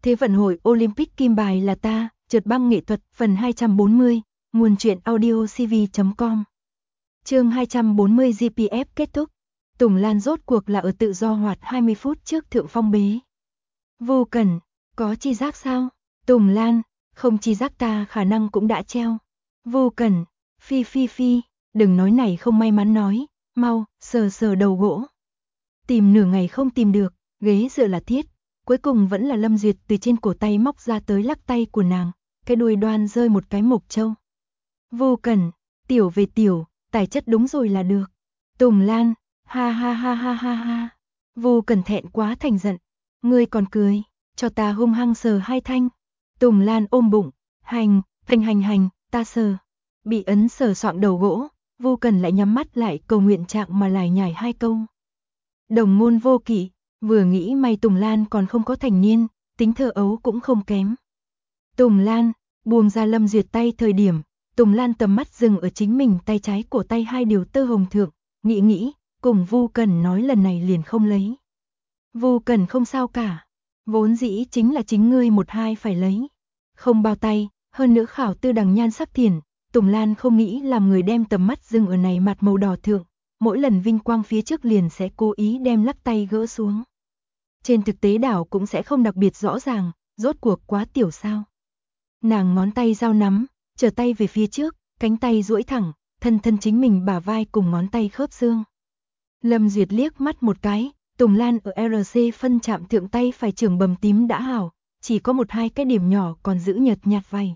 Thế vận hội Olympic kim bài là ta, trượt băng nghệ thuật phần 240, nguồn truyện audio cv.com. Chương 240 GPF kết thúc. Tùng Lan rốt cuộc là ở tự do hoạt 20 phút trước thượng phong bế. Vô Cẩn, có chi giác sao? Tùng Lan, không chi giác ta khả năng cũng đã treo. Vô Cẩn, phi, đừng nói này không may mắn nói, mau, sờ đầu gỗ. Tìm nửa ngày không tìm được, ghế dựa là thiết, cuối cùng vẫn là Lâm Duyệt từ trên cổ tay móc ra tới lắc tay của nàng, cái đuôi đoan rơi một cái mộc châu. Vô Cẩn, tiểu về tiểu, tài chất đúng rồi là được. Tùng Lan, ha. Vô Cẩn thẹn quá thành giận, ngươi còn cười, cho ta hung hăng sờ hai thanh. Tùng Lan ôm bụng, hành, ta sờ. Bị ấn sờ soạng đầu gỗ, Vô Cẩn lại nhắm mắt lại cầu nguyện trạng mà lải nhải hai câu. Đồng môn vô kỵ, vừa nghĩ may Tùng Lan còn không có thành niên, tính thơ ấu cũng không kém. Tùng Lan, buông ra Lâm Duyệt tay thời điểm, Tùng Lan tầm mắt dừng ở chính mình tay trái cổ tay hai điều tơ hồng thượng, nghĩ, cùng Vô Cẩn nói lần này liền không lấy. Vô Cẩn không sao cả, vốn dĩ chính là chính ngươi một hai phải lấy. Không bao tay, hơn nữa khảo tư đằng nhan sắc thiền, Tùng Lan không nghĩ làm người đem tầm mắt dừng ở này mặt màu đỏ thượng, mỗi lần vinh quang phía trước liền sẽ cố ý đem lắc tay gỡ xuống. Trên thực tế đảo cũng sẽ không đặc biệt rõ ràng, rốt cuộc quá tiểu sao. Nàng ngón tay giao nắm, trở tay về phía trước, cánh tay duỗi thẳng, thân chính mình bả vai cùng ngón tay khớp xương. Lâm Duyệt liếc mắt một cái, Tùng Lan ở RC phân chạm thượng tay phải trưởng bầm tím đã hảo, chỉ có một hai cái điểm nhỏ còn giữ nhợt nhạt vầy.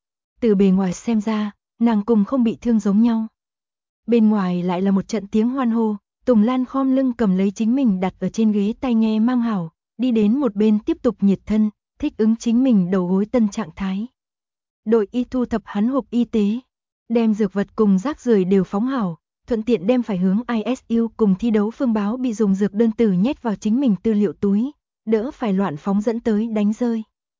Từ bề ngoài xem ra, nàng cùng không bị thương giống nhau. Bên ngoài lại là một trận tiếng hoan hô, Tùng Lan khom lưng cầm lấy chính mình đặt ở trên ghế tai nghe mang hảo, đi đến một bên tiếp tục nhiệt thân, thích ứng chính mình đầu gối tân trạng thái. Đội y thu thập hắn hộp y tế, đem dược vật cùng rác rưởi đều phóng hảo, thuận tiện đem phải hướng ISU cùng thi đấu phương báo bị dùng dược đơn tử nhét vào chính mình tư liệu túi, đỡ phải loạn phóng dẫn tới đánh rơi.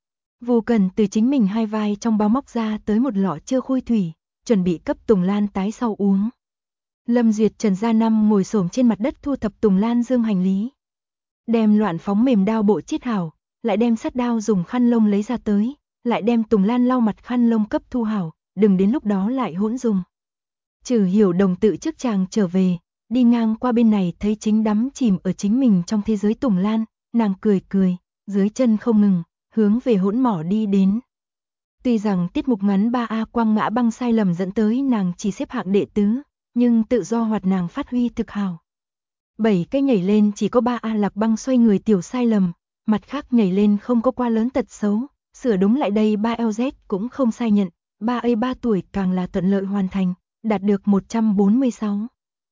Vô Cần từ chính mình hai vai trong bao móc ra tới một lọ chưa khui thủy, chuẩn bị cấp Tùng Lan tái sau uống. Lâm Duyệt Trần Gia Năm ngồi xổm trên mặt đất thu thập Tùng Lan dương hành lý. Đem loạn phóng mềm đao bộ chiết hảo, lại đem sắt đao dùng khăn lông lấy ra tới, lại đem Tùng Lan lau mặt khăn lông cấp thu hảo, đừng đến lúc đó lại hỗn dùng. Trừ Hiểu Đồng tự trước chàng trở về, đi ngang qua bên này thấy chính đắm chìm ở chính mình trong thế giới Tùng Lan, nàng cười, dưới chân không ngừng, hướng về hỗn mỏ đi đến. Tuy rằng tiết mục ngắn 3A quang ngã băng sai lầm dẫn tới nàng chỉ xếp hạng đệ tứ, nhưng tự do hoạt nàng phát huy thực hảo. 7 cái nhảy lên chỉ có 3A lạc băng xoay người tiểu sai lầm, mặt khác nhảy lên không có quá lớn tật xấu, sửa đúng lại đây 3LZ cũng không sai nhận, 3A 3 tuổi càng là thuận lợi hoàn thành, đạt được 146.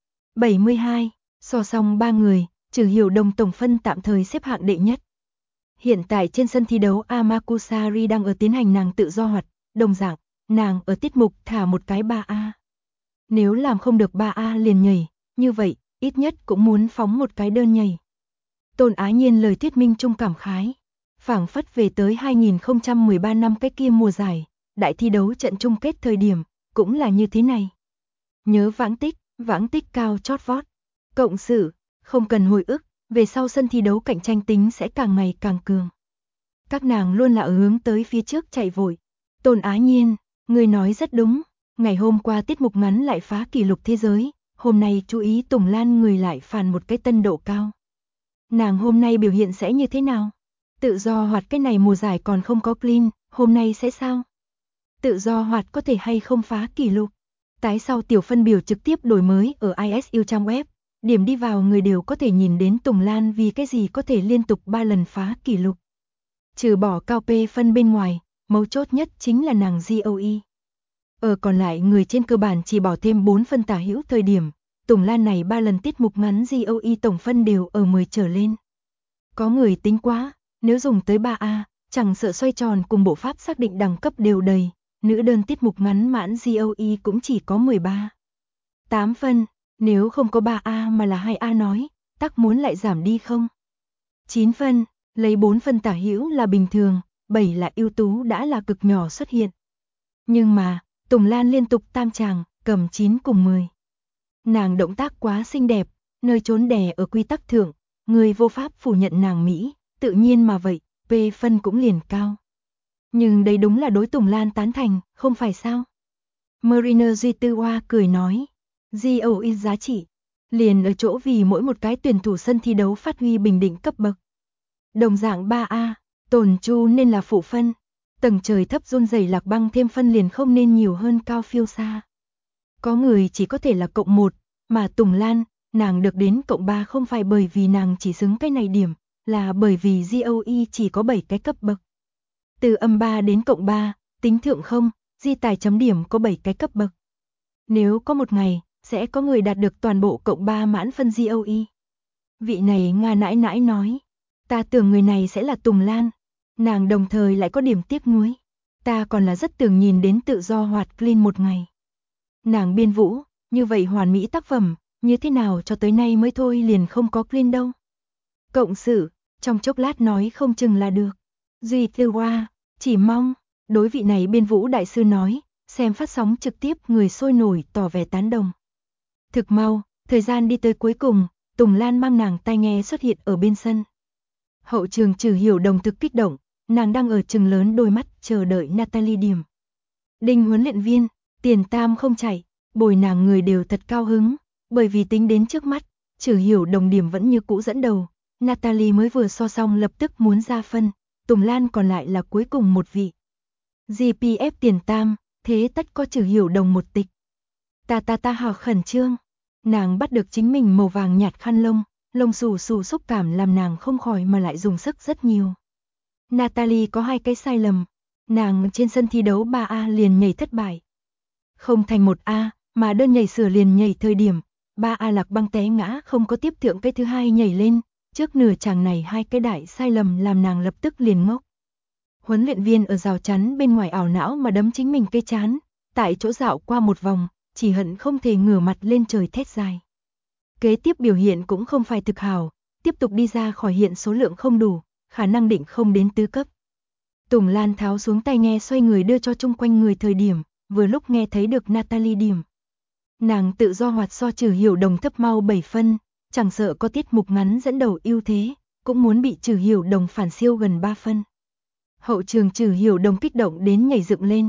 72, so song 3 người, Trừ Hiểu Đồng tổng phân tạm thời xếp hạng đệ nhất. Hiện tại trên sân thi đấu Amakusari đang ở tiến hành nàng tự do hoạt, đồng dạng, nàng ở tiết mục thả một cái 3A. Nếu làm không được 3A liền nhảy, như vậy, ít nhất cũng muốn phóng một cái đơn nhảy. Tôn Á Nhiên lời thuyết minh chung cảm khái, phảng phất về tới 2013 năm cái kia mùa giải, đại thi đấu trận chung kết thời điểm, cũng là như thế này. Nhớ vãng tích cao chót vót, cộng sự, không cần hồi ức, về sau sân thi đấu cạnh tranh tính sẽ càng ngày càng cường. Các nàng luôn là ở hướng tới phía trước chạy vội. Tôn Á Nhiên, người nói rất đúng, ngày hôm qua tiết mục ngắn lại phá kỷ lục thế giới, hôm nay chú ý Tùng Lan người lại phàn một cái tân độ cao. Nàng hôm nay biểu hiện sẽ như thế nào? Tự do hoạt cái này mùa giải còn không có clean, hôm nay sẽ sao? Tự do hoạt có thể hay không phá kỷ lục? Tái sau tiểu phân biểu trực tiếp đổi mới ở ISU trang web, điểm đi vào người đều có thể nhìn đến Tùng Lan vì cái gì có thể liên tục 3 lần phá kỷ lục. Trừ bỏ cao P phân bên ngoài, mấu chốt nhất chính là nàng GOE. Ở còn lại người trên cơ bản chỉ bỏ thêm 4 phân tả hữu thời điểm, Tùng Lan này 3 lần tiết mục ngắn GOE tổng phân đều ở 10 trở lên. Có người tính quá, nếu dùng tới 3A, chẳng sợ xoay tròn cùng bộ pháp xác định đẳng cấp đều đầy, nữ đơn tiết mục ngắn mãn GOE cũng chỉ có 13. 8 phân, nếu không có 3A mà là 2A nói, tắc muốn lại giảm đi không? 9 phân, lấy 4 phân tả hữu là bình thường, 7 là ưu tú đã là cực nhỏ xuất hiện. Nhưng mà, Tùng Lan liên tục tam tràng, cầm 9 cùng 10. Nàng động tác quá xinh đẹp, nơi trốn đè ở quy tắc thượng, người vô pháp phủ nhận nàng Mỹ, tự nhiên mà vậy, P phân cũng liền cao. Nhưng đây đúng là đối Tùng Lan tán thành, không phải sao? Mariner Duy Tư Hoa cười nói, GOE giá trị, liền ở chỗ vì mỗi một cái tuyển thủ sân thi đấu phát huy bình định cấp bậc. Đồng dạng 3A, tổn chu nên là phụ phân, tầng trời thấp run rẩy lạc băng thêm phân liền không nên nhiều hơn cao phiêu xa. Có người chỉ có thể là cộng 1, mà Tùng Lan, nàng được đến cộng 3 không phải bởi vì nàng chỉ xứng cái này điểm, là bởi vì GOE chỉ có 7 cái cấp bậc. Từ âm 3 đến cộng 3, tính thượng không, di tài chấm điểm có 7 cái cấp bậc. Nếu có một ngày, sẽ có người đạt được toàn bộ cộng 3 mãn phân GOE. Vị này Nga nãi nãi nói, ta tưởng người này sẽ là Tùng Lan, nàng đồng thời lại có điểm tiếc nuối. Ta còn là rất tưởng nhìn đến tự do hoạt clean một ngày. Nàng biên vũ, như vậy hoàn mỹ tác phẩm, như thế nào cho tới nay mới thôi liền không có clean đâu. Cộng sự, trong chốc lát nói không chừng là được. Duy Tư Hoa, chỉ mong, đối vị này biên vũ đại sư nói, xem phát sóng trực tiếp người sôi nổi tỏ vẻ tán đồng. Thực mau, thời gian đi tới cuối cùng, Tùng Lan mang nàng tai nghe xuất hiện ở bên sân. Hậu trường Trử Hiểu Đồng thực kích động, nàng đang ở trừng lớn đôi mắt chờ đợi Natalie điểm. Đinh huấn luyện viên, tiền tam không chạy, bồi nàng người đều thật cao hứng, bởi vì tính đến trước mắt, Trử Hiểu Đồng điểm vẫn như cũ dẫn đầu, Natalie mới vừa so xong lập tức muốn ra phân, Tùng Lan còn lại là cuối cùng một vị. GPF tiền tam, thế tất có Trử Hiểu Đồng một tịch. Ta hào khẩn trương, nàng bắt được chính mình màu vàng nhạt khăn lông, lông xù xù xúc cảm làm nàng không khỏi mà lại dùng sức rất nhiều. Natalie có 2 cái sai lầm, nàng trên sân thi đấu 3A liền nhảy thất bại. Không thành 1A, mà đơn nhảy sửa liền nhảy thời điểm, 3A lạc băng té ngã không có tiếp thượng cái thứ hai nhảy lên, trước nửa chàng này 2 cái đại sai lầm làm nàng lập tức liền ngốc. Huấn luyện viên ở rào chắn bên ngoài ảo não mà đấm chính mình cây chán, tại chỗ dạo qua một vòng, chỉ hận không thể ngửa mặt lên trời thét dài. Kế tiếp biểu hiện cũng không phải thực hảo, tiếp tục đi ra khỏi hiện số lượng không đủ, khả năng định không đến tứ cấp. Tùng Lan tháo xuống tai nghe xoay người đưa cho chung quanh người thời điểm, vừa lúc nghe thấy được Natalie điểm. Nàng tự do hoạt so Trử Hiểu Đồng thấp mau 7 phân, chẳng sợ có tiết mục ngắn dẫn đầu ưu thế, cũng muốn bị Trử Hiểu Đồng phản siêu gần 3 phân. Hậu trường Trử Hiểu Đồng kích động đến nhảy dựng lên.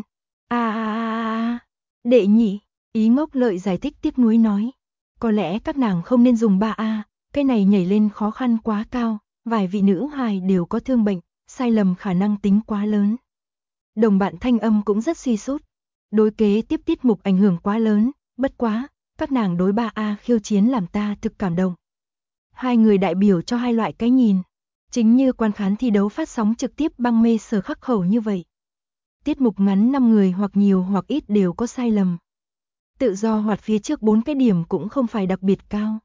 Đệ nhị, Ý Ngốc Lợi giải thích tiếc nuối nói. Có lẽ các nàng không nên dùng 3A, cái này nhảy lên khó khăn quá cao, vài vị nữ hài đều có thương bệnh, sai lầm khả năng tính quá lớn. Đồng bạn thanh âm cũng rất suy sút. Đối kế tiếp tiết mục ảnh hưởng quá lớn, bất quá, các nàng đối 3A khiêu chiến làm ta thực cảm động. 2 người đại biểu cho 2 loại cái nhìn, chính như quan khán thi đấu phát sóng trực tiếp băng mê sở khắc khẩu như vậy. Tiết mục ngắn 5 người hoặc nhiều hoặc ít đều có sai lầm. Tự do hoạt phía trước 4 cái điểm cũng không phải đặc biệt cao.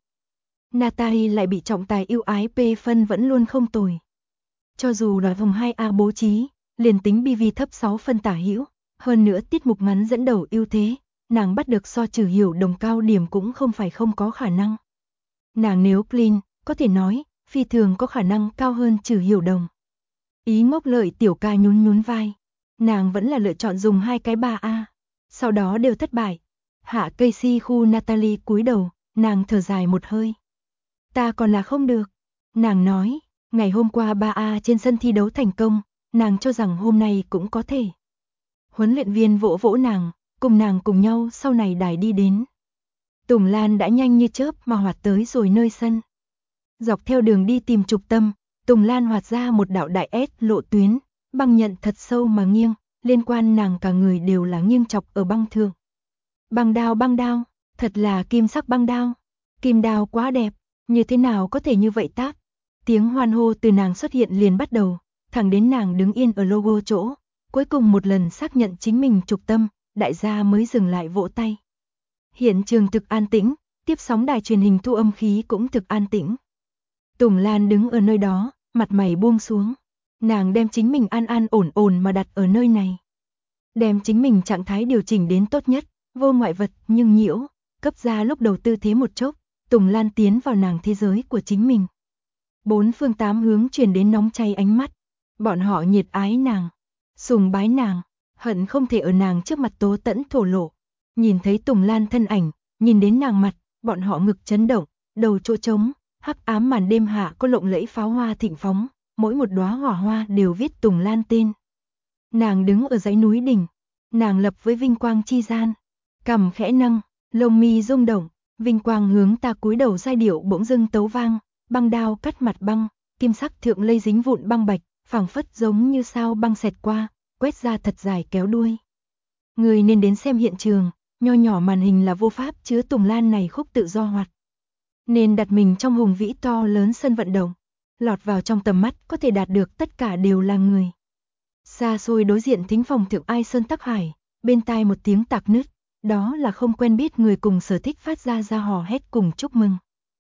Natalie lại bị trọng tài ưu ái P phân vẫn luôn không tồi. Cho dù là vòng 2A bố trí, liền tính BV thấp 6 phân tả hữu, hơn nữa tiết mục ngắn dẫn đầu ưu thế, nàng bắt được so Trử Hiểu Đồng cao điểm cũng không phải không có khả năng. Nàng nếu clean, có thể nói, phi thường có khả năng cao hơn Trử Hiểu Đồng. Ý Ngốc Lợi tiểu ca nhún nhún vai, nàng vẫn là lựa chọn dùng 2 cái 3A, sau đó đều thất bại. Hạ cây si khu Natalie cúi đầu, nàng thở dài một hơi. Ta còn là không được, nàng nói, ngày hôm qua 3A trên sân thi đấu thành công, nàng cho rằng hôm nay cũng có thể. Huấn luyện viên vỗ vỗ nàng, cùng nàng cùng nhau sau này đài đi đến. Tùng Lan đã nhanh như chớp mà hoạt tới rồi nơi sân. Dọc theo đường đi tìm trục tâm, Tùng Lan hoạt ra một đạo đại S lộ tuyến, băng nhận thật sâu mà nghiêng, liên quan nàng cả người đều là nghiêng chọc ở băng thượng. Băng đao, thật là kim sắc băng đao. Kim đao quá đẹp, như thế nào có thể như vậy tác? Tiếng hoan hô từ nàng xuất hiện liền bắt đầu, thẳng đến nàng đứng yên ở logo chỗ, cuối cùng một lần xác nhận chính mình trục tâm, đại gia mới dừng lại vỗ tay. Hiện trường thực an tĩnh, tiếp sóng đài truyền hình thu âm khí cũng thực an tĩnh. Tùng Lan đứng ở nơi đó, mặt mày buông xuống. Nàng đem chính mình an ổn ổn mà đặt ở nơi này. Đem chính mình trạng thái điều chỉnh đến tốt nhất, vô ngoại vật nhưng nhiễu, cấp ra lúc đầu tư thế một chốc, Tùng Lan tiến vào nàng thế giới của chính mình. 4 phương 8 hướng truyền đến nóng cháy ánh mắt, bọn họ nhiệt ái nàng, sùng bái nàng, hận không thể ở nàng trước mặt tố tẫn thổ lộ. Nhìn thấy Tùng Lan thân ảnh, nhìn đến nàng mặt, bọn họ ngực chấn động, đầu chỗ trống, hắc ám màn đêm hạ có lộng lẫy pháo hoa thịnh phóng, mỗi một đóa hỏa hoa đều viết Tùng Lan tên. Nàng đứng ở dãy núi đỉnh, nàng lập với vinh quang chi gian, cằm khẽ nâng, lông mi rung động, vinh quang hướng ta cúi đầu giai điệu bỗng dưng tấu vang, băng đao cắt mặt băng, kim sắc thượng lây dính vụn băng bạch, phảng phất giống như sao băng xẹt qua, quét ra thật dài kéo đuôi. Người nên đến xem hiện trường, nho nhỏ màn hình là vô pháp chứa Tùng Lan này khúc tự do hoạt. Nên đặt mình trong hùng vĩ to lớn sân vận động, lọt vào trong tầm mắt có thể đạt được tất cả đều là người. Xa xôi đối diện thính phòng thượng Ai Sơn Tắc Hải, bên tai một tiếng tạc nứt, đó là không quen biết người cùng sở thích phát ra hò hét cùng chúc mừng.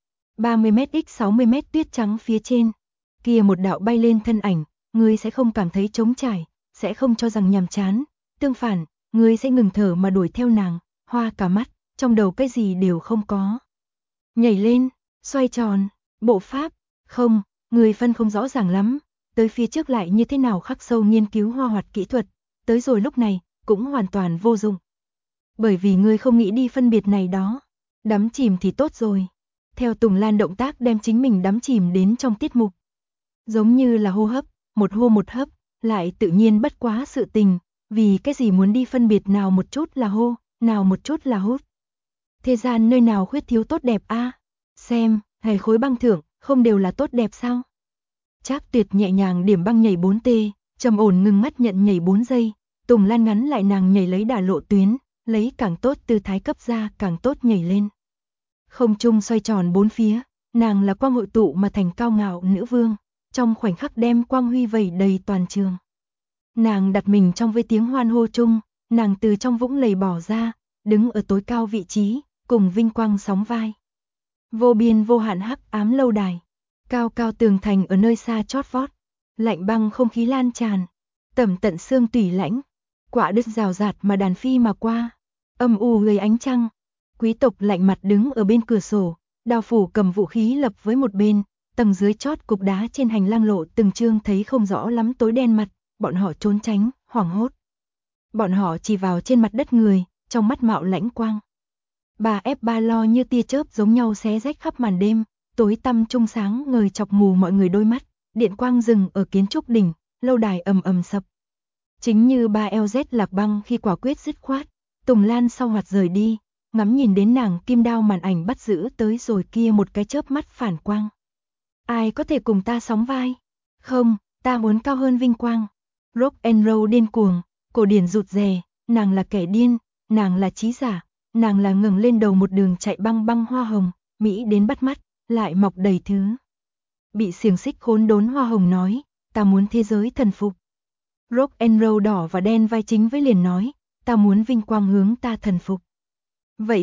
30m x 60m tuyết trắng phía trên, kia một đạo bay lên thân ảnh, ngươi sẽ không cảm thấy trống trải, sẽ không cho rằng nhàm chán, tương phản, ngươi sẽ ngừng thở mà đuổi theo nàng, hoa cả mắt, trong đầu cái gì đều không có. Nhảy lên, xoay tròn, bộ pháp, không, người phân không rõ ràng lắm, tới phía trước lại như thế nào khắc sâu nghiên cứu hoa hoạt kỹ thuật, tới rồi lúc này, cũng hoàn toàn vô dụng. Bởi vì ngươi không nghĩ đi phân biệt này đó, đắm chìm thì tốt rồi. Theo Tùng Lan động tác đem chính mình đắm chìm đến trong tiết mục. Giống như là hô hấp, một hô một hấp, lại tự nhiên bất quá sự tình, vì cái gì muốn đi phân biệt nào một chút là hô, nào một chút là hút. Thế gian nơi nào khuyết thiếu tốt đẹp a? Xem, hề khối băng thượng, không đều là tốt đẹp sao? Trác Tuyệt nhẹ nhàng điểm băng nhảy 4T, trầm ổn ngừng mắt nhận nhảy 4 giây, Tùng Lan ngắn lại nàng nhảy lấy đà lộ tuyến, lấy càng tốt tư thái cấp ra càng tốt nhảy lên. Không trung xoay tròn bốn phía, nàng là quang hội tụ mà thành cao ngạo nữ vương, trong khoảnh khắc đem quang huy vẩy đầy toàn trường. Nàng đặt mình trong với tiếng hoan hô chung, nàng từ trong vũng lầy bỏ ra, đứng ở tối cao vị trí, cùng vinh quang sóng vai. Vô biên vô hạn hắc ám lâu đài, cao cao tường thành ở nơi xa chót vót, lạnh băng không khí lan tràn, tẩm tận xương tủy lãnh, quả đứt rào rạt mà đàn phi mà qua, âm u gây ánh trăng. Quý tộc lạnh mặt đứng ở bên cửa sổ, đao phủ cầm vũ khí lập với một bên, tầng dưới chót cục đá trên hành lang lộ từng trương thấy không rõ lắm tối đen mặt, bọn họ trốn tránh, hoảng hốt. Bọn họ chỉ vào trên mặt đất người, trong mắt mạo lãnh quang. 3F3 lo như tia chớp giống nhau xé rách khắp màn đêm, tối tăm trung sáng ngời chọc mù mọi người đôi mắt, điện quang rừng ở kiến trúc đỉnh, lâu đài ầm ầm sập. Chính như 3LZ lạc băng khi quả quyết dứt khoát, Tùng Lan sau hoạt rời đi. Ngắm nhìn đến nàng kim đao màn ảnh bắt giữ tới rồi kia một cái chớp mắt phản quang. Ai có thể cùng ta sóng vai? Không, ta muốn cao hơn vinh quang. Rock and roll điên cuồng, cổ điển rụt rè, nàng là kẻ điên, nàng là trí giả, nàng là ngẩng lên đầu một đường chạy băng băng hoa hồng, mỹ đến bắt mắt, lại mọc đầy thứ. Bị xiềng xích khốn đốn hoa hồng nói, ta muốn thế giới thần phục. Rock and roll đỏ và đen vai chính với liền nói, ta muốn vinh quang hướng ta thần phục. Vậy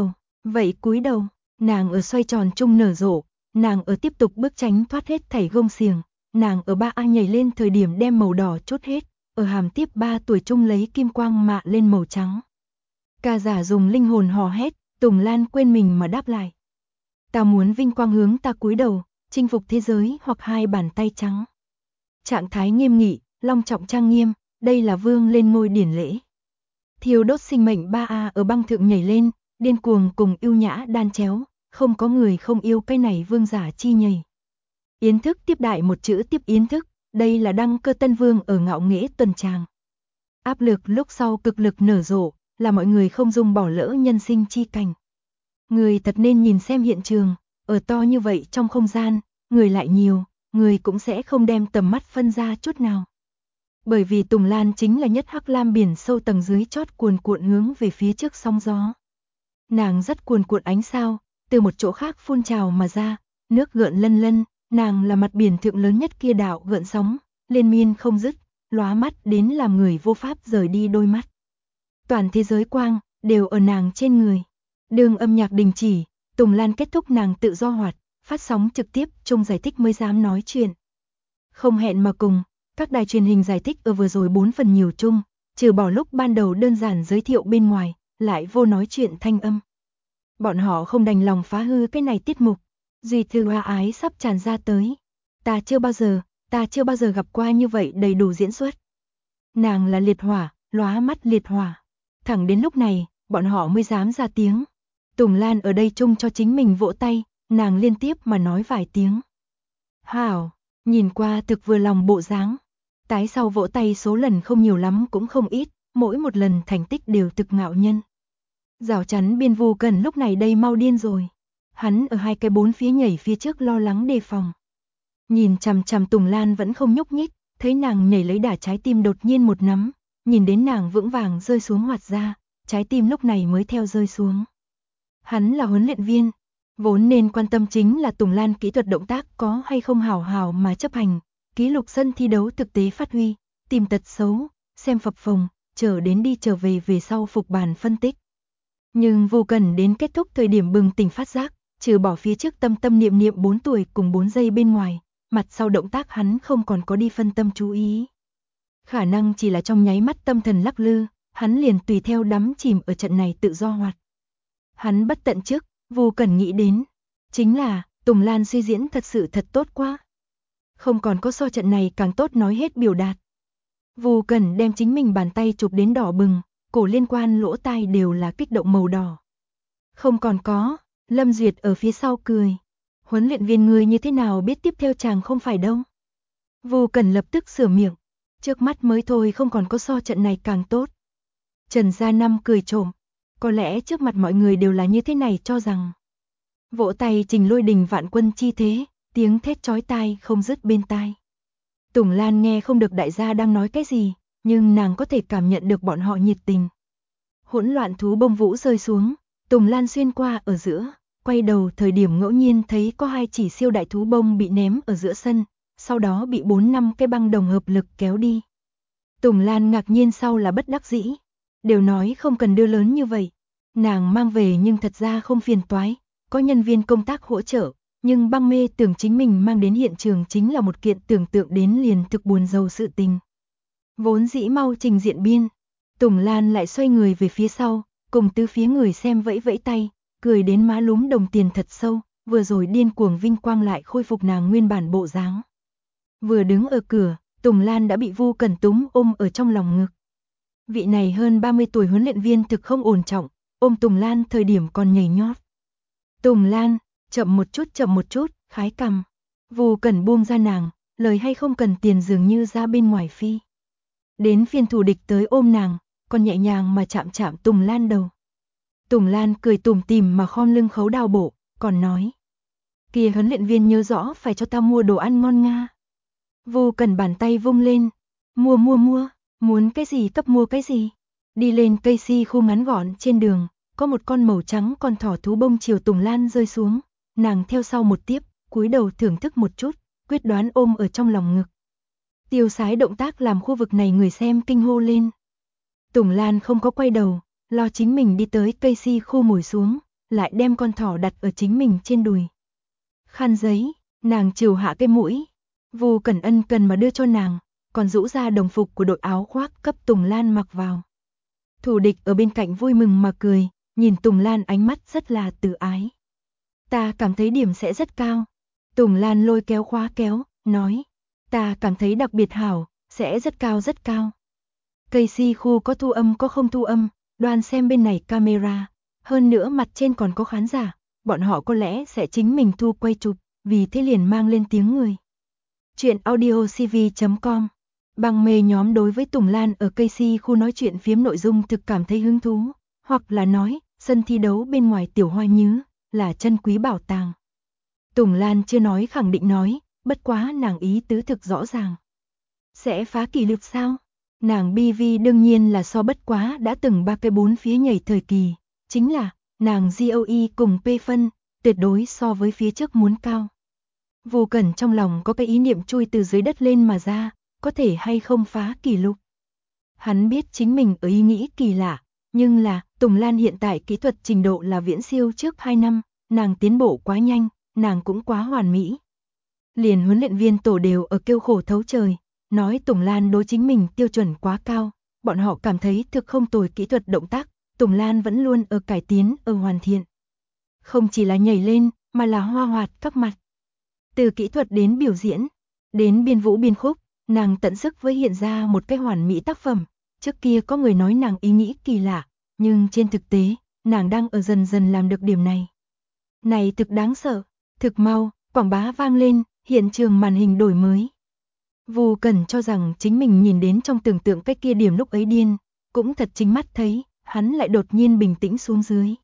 cúi đầu, nàng ở xoay tròn chung nở rộ, nàng ở tiếp tục bước tránh thoát hết thảy gông xiềng, nàng ở 3A nhảy lên thời điểm đem màu đỏ chốt hết, ở hàm tiếp 3 tuổi chung lấy kim quang mạ lên màu trắng. Ca giả dùng linh hồn hò hét, Tùng Lan quên mình mà đáp lại. Ta muốn vinh quang hướng ta cúi đầu, chinh phục thế giới hoặc hai bàn tay trắng. Trạng thái nghiêm nghị, long trọng trang nghiêm, đây là vương lên ngôi điển lễ. Thiêu đốt sinh mệnh 3A ở băng thượng nhảy lên, điên cuồng cùng yêu nhã đan chéo, không có người không yêu cái này vương giả chi nhảy. Yến thức tiếp đại một chữ tiếp yến thức, đây là đăng cơ tân vương ở ngạo nghễ tuần tràng. Áp lực lúc sau cực lực nở rộ, là mọi người không dung bỏ lỡ nhân sinh chi cảnh. Người thật nên nhìn xem hiện trường, ở to như vậy trong không gian, người lại nhiều, người cũng sẽ không đem tầm mắt phân ra chút nào. Bởi vì Tùng Lan chính là nhất hắc lam biển sâu tầng dưới chót cuồn cuộn hướng về phía trước sóng gió. Nàng rất cuồn cuộn ánh sao, từ một chỗ khác phun trào mà ra, nước gợn lân lân, nàng là mặt biển thượng lớn nhất kia đảo gợn sóng, liên miên không dứt, lóa mắt đến làm người vô pháp rời đi đôi mắt. Toàn thế giới quang, đều ở nàng trên người. Đường âm nhạc đình chỉ, Tùng Lan kết thúc nàng tự do hoạt, phát sóng trực tiếp, chung giải thích mới dám nói chuyện. Không hẹn mà cùng. Các đài truyền hình giải thích ở vừa rồi 4 phần nhiều chung, trừ bỏ lúc ban đầu đơn giản giới thiệu bên ngoài, lại vô nói chuyện thanh âm. Bọn họ không đành lòng phá hư cái này tiết mục, duy thư hoa ái sắp tràn ra tới. Ta chưa bao giờ gặp qua như vậy đầy đủ diễn xuất. Nàng là liệt hỏa, lóa mắt liệt hỏa. Thẳng đến lúc này, bọn họ mới dám ra tiếng. Tùng Lan ở đây chung cho chính mình vỗ tay, nàng liên tiếp mà nói vài tiếng. Hảo. Nhìn qua thực vừa lòng bộ dáng. Tái sau vỗ tay số lần không nhiều lắm cũng không ít, mỗi một lần thành tích đều thực ngạo nhân. Rào chắn biên Vu Cẩn lúc này đây mau điên rồi. Hắn ở hai cái bốn phía nhảy phía trước lo lắng đề phòng. Nhìn chằm chằm Tùng Lan vẫn không nhúc nhích, thấy nàng nhảy lấy đà trái tim đột nhiên một nắm, nhìn đến nàng vững vàng rơi xuống hoạt ra, trái tim lúc này mới theo rơi xuống. Hắn là huấn luyện viên, vốn nên quan tâm chính là Tùng Lan kỹ thuật động tác có hay không hào hào mà chấp hành, ký lục sân thi đấu thực tế phát huy, tìm tật xấu, xem phập phồng, chờ đến đi trở về sau phục bàn phân tích. Nhưng Vu Cẩn đến kết thúc thời điểm bừng tỉnh phát giác, trừ bỏ phía trước tâm tâm niệm niệm 4 tuổi cùng 4 giây bên ngoài, mặt sau động tác hắn không còn có đi phân tâm chú ý. Khả năng chỉ là trong nháy mắt tâm thần lắc lư, hắn liền tùy theo đắm chìm ở trận này tự do hoạt. Hắn bất tận trước, Vu Cẩn nghĩ đến, chính là, Tùng Lan suy diễn thật sự thật tốt quá. Không còn có so trận này càng tốt nói hết biểu đạt. Vu Cẩn đem chính mình bàn tay chụp đến đỏ bừng, cổ liên quan lỗ tai đều là kích động màu đỏ. Không còn có, Lâm Duyệt ở phía sau cười. Huấn luyện viên người như thế nào biết tiếp theo chàng không phải đâu. Vu Cẩn lập tức sửa miệng. Trước mắt mới thôi không còn có so trận này càng tốt. Trần Gia Năm cười trộm. Có lẽ trước mặt mọi người đều là như thế này cho rằng. Vỗ tay trình lôi đình vạn quân chi thế, tiếng thét chói tai không dứt bên tai. Tùng Lan nghe không được đại gia đang nói cái gì, nhưng nàng có thể cảm nhận được bọn họ nhiệt tình. Hỗn loạn thú bông vũ rơi xuống, Tùng Lan xuyên qua ở giữa, quay đầu thời điểm ngẫu nhiên thấy có 2 chỉ siêu đại thú bông bị ném ở giữa sân, sau đó bị 4-5 cái băng đồng hợp lực kéo đi. Tùng Lan ngạc nhiên sau là bất đắc dĩ, đều nói không cần đưa lớn như vậy, nàng mang về nhưng thật ra không phiền toái, có nhân viên công tác hỗ trợ, nhưng băng mê tưởng chính mình mang đến hiện trường chính là một kiện tưởng tượng đến liền thực buồn rầu sự tình. Vốn dĩ mau trình diện biên, Tùng Lan lại xoay người về phía sau, cùng tứ phía người xem vẫy vẫy tay, cười đến má lúm đồng tiền thật sâu, vừa rồi điên cuồng vinh quang lại khôi phục nàng nguyên bản bộ dáng. Vừa đứng ở cửa, Tùng Lan đã bị Vu Cẩn túm ôm ở trong lòng ngực. Vị này hơn 30 tuổi huấn luyện viên thực không ổn trọng, ôm Tùng Lan thời điểm còn nhảy nhót. Tùng Lan, chậm một chút, khái cằm. Vu Cẩn buông ra nàng, lời hay không cần tiền dường như ra bên ngoài phi. Đến phiên thù địch tới ôm nàng, còn nhẹ nhàng mà chạm chạm Tùng Lan đầu. Tùng Lan cười tủm tỉm mà khom lưng khấu đào bộ, còn nói. Kìa huấn luyện viên nhớ rõ phải cho ta mua đồ ăn ngon nga. Vu Cẩn bàn tay vung lên. Mua, muốn cái gì cấp mua cái gì. Đi lên cây si khu ngắn gọn trên đường, có một con màu trắng con thỏ thú bông chiều Tùng Lan rơi xuống. Nàng theo sau một tiếp, cúi đầu thưởng thức một chút, quyết đoán ôm ở trong lòng ngực. Tiêu sái động tác làm khu vực này người xem kinh hô lên. Tùng Lan không có quay đầu, lo chính mình đi tới cây si khu ngồi xuống, lại đem con thỏ đặt ở chính mình trên đùi. Khăn giấy, nàng trìu hạ cái mũi. Vu Cẩn ân cần mà đưa cho nàng, còn rũ ra đồng phục của đội áo khoác cấp Tùng Lan mặc vào. Thủ địch ở bên cạnh vui mừng mà cười, nhìn Tùng Lan ánh mắt rất là từ ái. Ta cảm thấy điểm sẽ rất cao. Tùng Lan lôi kéo khóa kéo, nói. Ta cảm thấy đặc biệt hảo, sẽ rất cao rất cao. Cây si khu có thu âm có không thu âm, đoàn xem bên này camera, hơn nữa mặt trên còn có khán giả, bọn họ có lẽ sẽ chính mình thu quay chụp, vì thế liền mang lên tiếng người. Chuyện audiocv.com. Băng mê nhóm đối với Tùng Lan ở cây si khu nói chuyện phiếm nội dung thực cảm thấy hứng thú, hoặc là nói, sân thi đấu bên ngoài tiểu hoa nhứ, là chân quý bảo tàng. Tùng Lan chưa nói khẳng định nói, bất quá nàng ý tứ thực rõ ràng. Sẽ phá kỷ lục sao? Nàng BV đương nhiên là so bất quá đã từng 3 cái 4 phía nhảy thời kỳ, chính là, nàng GOE cùng P phân, tuyệt đối so với phía trước muốn cao. Vu Cẩn trong lòng có cái ý niệm chui từ dưới đất lên mà ra, có thể hay không phá kỷ lục. Hắn biết chính mình ở ý nghĩ kỳ lạ, nhưng là, Tùng Lan hiện tại kỹ thuật trình độ là viễn siêu trước 2 năm, nàng tiến bộ quá nhanh, nàng cũng quá hoàn mỹ. Liền huấn luyện viên tổ đều ở kêu khổ thấu trời, nói Tùng Lan đối chính mình tiêu chuẩn quá cao, bọn họ cảm thấy thực không tồi kỹ thuật động tác, Tùng Lan vẫn luôn ở cải tiến, ở hoàn thiện. Không chỉ là nhảy lên, mà là hoa hoạt các mặt. Từ kỹ thuật đến biểu diễn, đến biên vũ biên khúc, nàng tận sức với hiện ra một cái hoàn mỹ tác phẩm. Trước kia có người nói nàng ý nghĩ kỳ lạ, nhưng trên thực tế, nàng đang ở dần dần làm được điểm này. Này thực đáng sợ, thực mau, quảng bá vang lên, Hiện trường màn hình đổi mới. Vu Cẩn cho rằng chính mình nhìn đến trong tưởng tượng cái kia điểm lúc ấy điên, cũng thật chính mắt thấy, hắn lại đột nhiên bình tĩnh xuống dưới.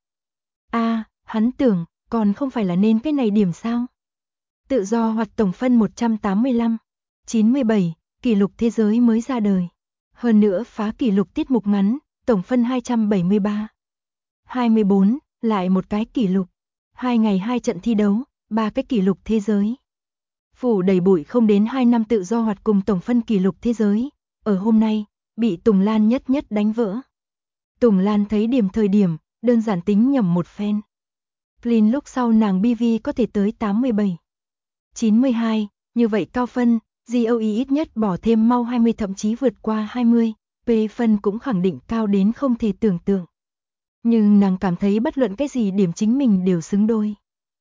Hắn tưởng, còn không phải là nên cái này điểm sao? Tự do hoạt tổng phân 185, 97, kỷ lục thế giới mới ra đời. Hơn nữa phá kỷ lục tiết mục ngắn, tổng phân 273. 24, lại một cái kỷ lục. 2 ngày 2 trận thi đấu, 3 cái kỷ lục thế giới. Phủ đầy bụi không đến 2 năm tự do hoạt cùng tổng phân kỷ lục thế giới, ở hôm nay, bị Tùng Lan nhất đánh vỡ. Tùng Lan thấy điểm thời điểm, đơn giản tính nhầm một phen. Clean lúc sau nàng BV có thể tới 87. 92, như vậy cao phân, GOE ít nhất bỏ thêm mau 20 thậm chí vượt qua 20, P phân cũng khẳng định cao đến không thể tưởng tượng. Nhưng nàng cảm thấy bất luận cái gì điểm chính mình đều xứng đôi.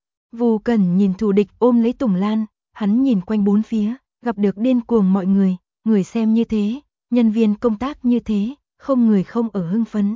Vu Cẩn nhìn thù địch ôm lấy Tùng Lan, hắn nhìn quanh bốn phía, gặp được điên cuồng mọi người xem như thế, nhân viên công tác như thế, không người không ở hưng phấn.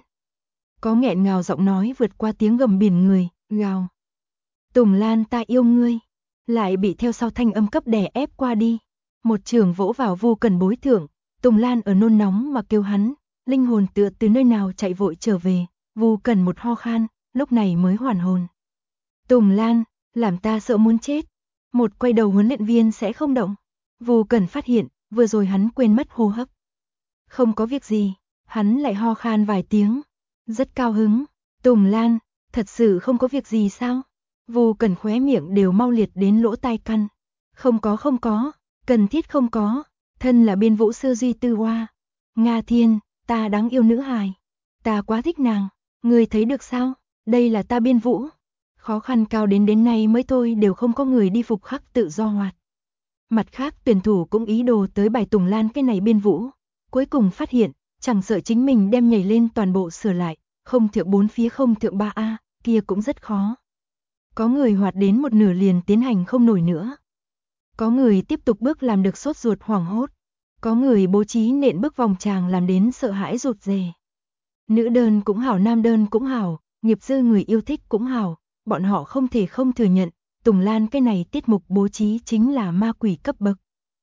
Có nghẹn ngào giọng nói vượt qua tiếng gầm biển người, gào. Tùng Lan ta yêu ngươi, lại bị theo sau thanh âm cấp đè ép qua đi. Một trường vỗ vào Vu Cẩn bối thượng, Tùng Lan ở nôn nóng mà kêu hắn, linh hồn tựa từ nơi nào chạy vội trở về, Vu Cẩn một ho khan, lúc này mới hoàn hồn. Tùng Lan, làm ta sợ muốn chết. Một quay đầu huấn luyện viên sẽ không động. Vu Cẩn phát hiện, vừa rồi hắn quên mất hô hấp. Không có việc gì, hắn lại ho khan vài tiếng. Rất cao hứng. Tùng Lan, thật sự không có việc gì sao? Vu Cẩn khóe miệng đều mau liệt đến lỗ tai căn. Không có, cần thiết không có. Thân là biên vũ sư Duy Tư Hoa. Nga Thiên, ta đáng yêu nữ hài. Ta quá thích nàng. Ngươi thấy được sao? Đây là ta biên vũ. Khó khăn cao đến nay mới thôi đều không có người đi phục khắc tự do hoạt. Mặt khác tuyển thủ cũng ý đồ tới bài Tùng Lan cái này biên vũ. Cuối cùng phát hiện, chẳng sợ chính mình đem nhảy lên toàn bộ sửa lại, không thượng 4 phía không thượng 3A, kia cũng rất khó. Có người hoạt đến một nửa liền tiến hành không nổi nữa. Có người tiếp tục bước làm được sốt ruột hoảng hốt. Có người bố trí nện bước vòng tràng làm đến sợ hãi rụt rè. Nữ đơn cũng hảo, nam đơn cũng hảo, nghiệp dư người yêu thích cũng hảo, bọn họ không thể không thừa nhận, Tùng Lan cái này tiết mục bố trí chính là ma quỷ cấp bậc.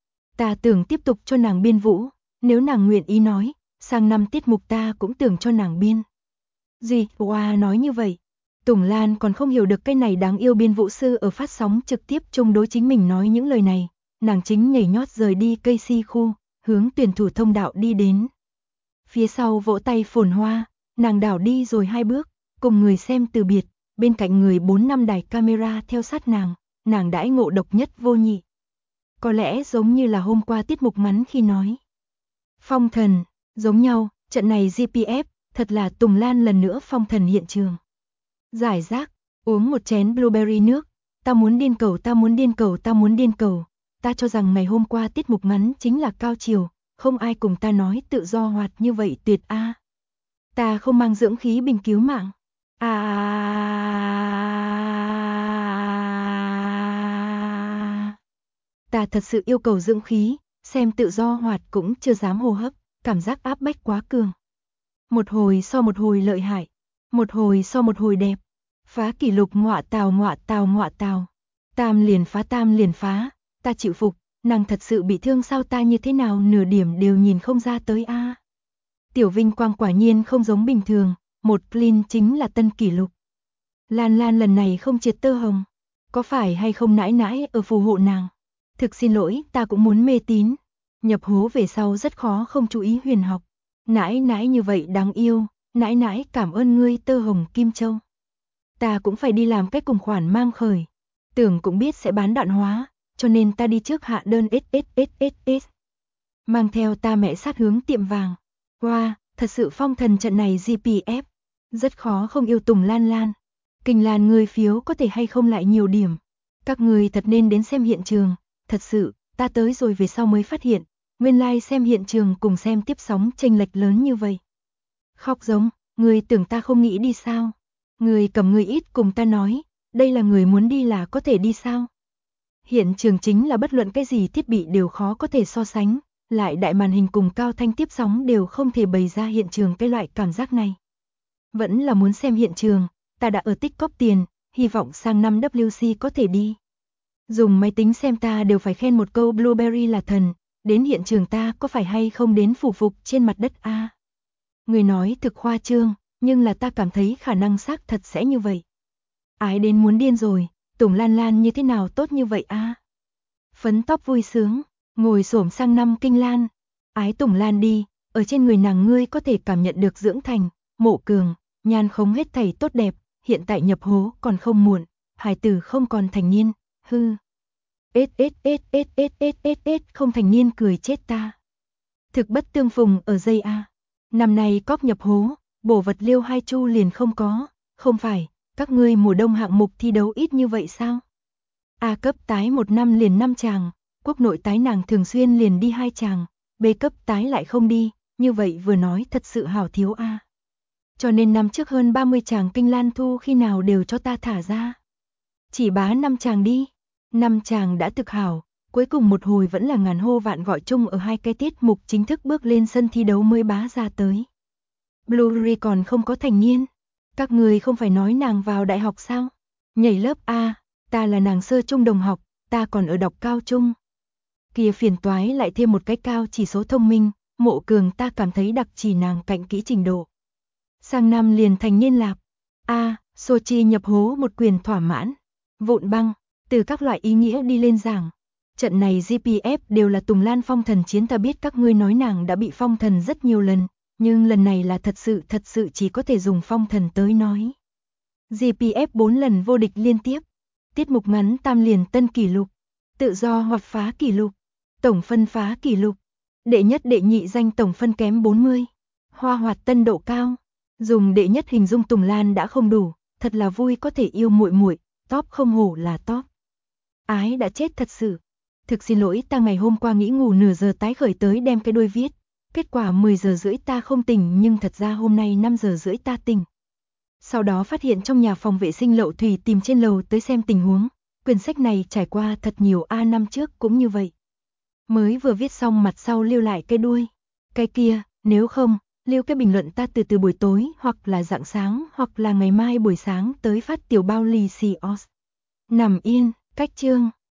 Ta tưởng tiếp tục cho nàng biên vũ, nếu nàng nguyện ý nói, sang năm tiết mục ta cũng tưởng cho nàng biên. Gì, wow nói như vậy. Tùng Lan còn không hiểu được cái này đáng yêu biên vũ sư ở phát sóng trực tiếp chung đối chính mình nói những lời này, nàng chính nhảy nhót rời đi cây si khu, hướng tuyển thủ thông đạo đi đến. Phía sau vỗ tay phồn hoa, nàng đảo đi rồi 2 bước, cùng người xem từ biệt, bên cạnh người 4 năm đài camera theo sát nàng đãi ngộ độc nhất vô nhị. Có lẽ giống như là hôm qua tiết mục ngắn khi nói. Phong thần, giống nhau, trận này GPF, thật là Tùng Lan lần nữa phong thần hiện trường. Giải rác, uống một chén blueberry nước, ta muốn điên cầu, ta cho rằng ngày hôm qua tiết mục ngắn chính là cao chiều, không ai cùng ta nói tự do hoạt như vậy tuyệt a. Ta không mang dưỡng khí bình cứu mạng. Ta thật sự yêu cầu dưỡng khí, xem tự do hoạt cũng chưa dám hô hấp, cảm giác áp bách quá cường. Một hồi so một hồi lợi hại, một hồi so một hồi đẹp. Phá kỷ lục ngọa tào. Tam liền phá, ta chịu phục, nàng thật sự bị thương sao, ta như thế nào nửa điểm đều nhìn không ra tới a. Tiểu vinh quang quả nhiên không giống bình thường, một clean chính là tân kỷ lục. Lan lần này không triệt tơ hồng, có phải hay không nãi ở phù hộ nàng? Thực xin lỗi, ta cũng muốn mê tín. Nhập hố về sau rất khó không chú ý huyền học. Nãi như vậy đáng yêu, nãi cảm ơn ngươi tơ hồng Kim Châu. Ta cũng phải đi làm cách cùng khoản mang khởi. Tưởng cũng biết sẽ bán đạn hóa, cho nên ta đi trước hạ đơn SSSSS. Mang theo ta mẹ sát hướng tiệm vàng. Wow, thật sự phong thần trận này GPF. Rất khó không yêu Tùng Lan. Kinh Lan người phiếu có thể hay không lại nhiều điểm. Các người thật nên đến xem hiện trường. Thật sự, ta tới rồi về sau mới phát hiện, nguyên lai xem hiện trường cùng xem tiếp sóng chênh lệch lớn như vậy. Khóc giống, người tưởng ta không nghĩ đi sao? Người cầm người ít cùng ta nói, đây là người muốn đi là có thể đi sao? Hiện trường chính là bất luận cái gì thiết bị đều khó có thể so sánh, lại đại màn hình cùng cao thanh tiếp sóng đều không thể bày ra hiện trường cái loại cảm giác này. Vẫn là muốn xem hiện trường, ta đã ở tích cóp tiền, hy vọng sang năm WC có thể đi. Dùng máy tính xem ta đều phải khen một câu Blueberry là thần, đến hiện trường ta có phải hay không đến phủ phục trên mặt đất a? Người nói thực khoa trương, nhưng là ta cảm thấy khả năng xác thật sẽ như vậy. Ái đến muốn điên rồi, Tùng Lan Lan như thế nào tốt như vậy a? Phấn tóc vui sướng, ngồi xổm sang năm Kinh Lan. Ái Tùng Lan đi, ở trên người nàng ngươi có thể cảm nhận được dưỡng thành, Mộ Cường, nhan không hết thảy tốt đẹp, hiện tại nhập hố còn không muộn, hài tử không còn thành niên, hư. Không thành niên cười chết ta. Thực bất tương phùng ở dây a. Năm nay cóp nhập hố, bổ vật liêu 2 chu liền không có, không phải, các ngươi mùa đông hạng mục thi đấu ít như vậy sao? A cấp tái 1 năm liền 5 chàng, quốc nội tái nàng thường xuyên liền đi 2 chàng, B cấp tái lại không đi, như vậy vừa nói thật sự hảo thiếu a. Cho nên năm trước hơn 30 chàng Kinh Lan Thu khi nào đều cho ta thả ra. Chỉ bá 5 chàng đi. 5 chàng đã thực hảo, cuối cùng một hồi vẫn là ngàn hô vạn gọi chung ở 2 cái tiết mục chính thức bước lên sân thi đấu mới bá ra tới. Blueberry còn không có thành niên, các người không phải nói nàng vào đại học sao? Nhảy lớp A, ta là nàng sơ trung đồng học, ta còn ở đọc cao trung. Kia phiền toái lại thêm một cái cao chỉ số thông minh, Mộ Cường ta cảm thấy đặc chỉ nàng cạnh kỹ trình độ. Sang năm liền thành niên lạp. A, Sochi nhập hố một quyền thỏa mãn. Vụn băng, từ các loại ý nghĩa đi lên giảng. Trận này GPF đều là Tùng Lan phong thần chiến, ta biết các ngươi nói nàng đã bị phong thần rất nhiều lần, nhưng lần này là thật sự chỉ có thể dùng phong thần tới nói. GPF 4 lần vô địch liên tiếp, tiết mục ngắn tam liền tân kỷ lục, tự do hoặc phá kỷ lục, tổng phân phá kỷ lục, đệ nhất đệ nhị danh tổng phân kém 40, hoa hoạt tân độ cao, dùng đệ nhất hình dung Tùng Lan đã không đủ, thật là vui có thể yêu muội muội, top không hổ là top. Ái đã chết thật sự. Thực xin lỗi ta ngày hôm qua nghĩ ngủ nửa giờ tái khởi tới đem cái đuôi viết, kết quả 10 giờ rưỡi ta không tỉnh nhưng thật ra hôm nay 5 giờ rưỡi ta tỉnh. Sau đó phát hiện trong nhà phòng vệ sinh Lậu Thủy tìm trên lầu tới xem tình huống, quyển sách này trải qua thật nhiều năm trước cũng như vậy. Mới vừa viết xong mặt sau lưu lại cái đuôi. Cái kia, nếu không, lưu cái bình luận ta từ buổi tối hoặc là rạng sáng hoặc là ngày mai buổi sáng tới phát tiểu bao lì xì os. Nằm yên, cách chương.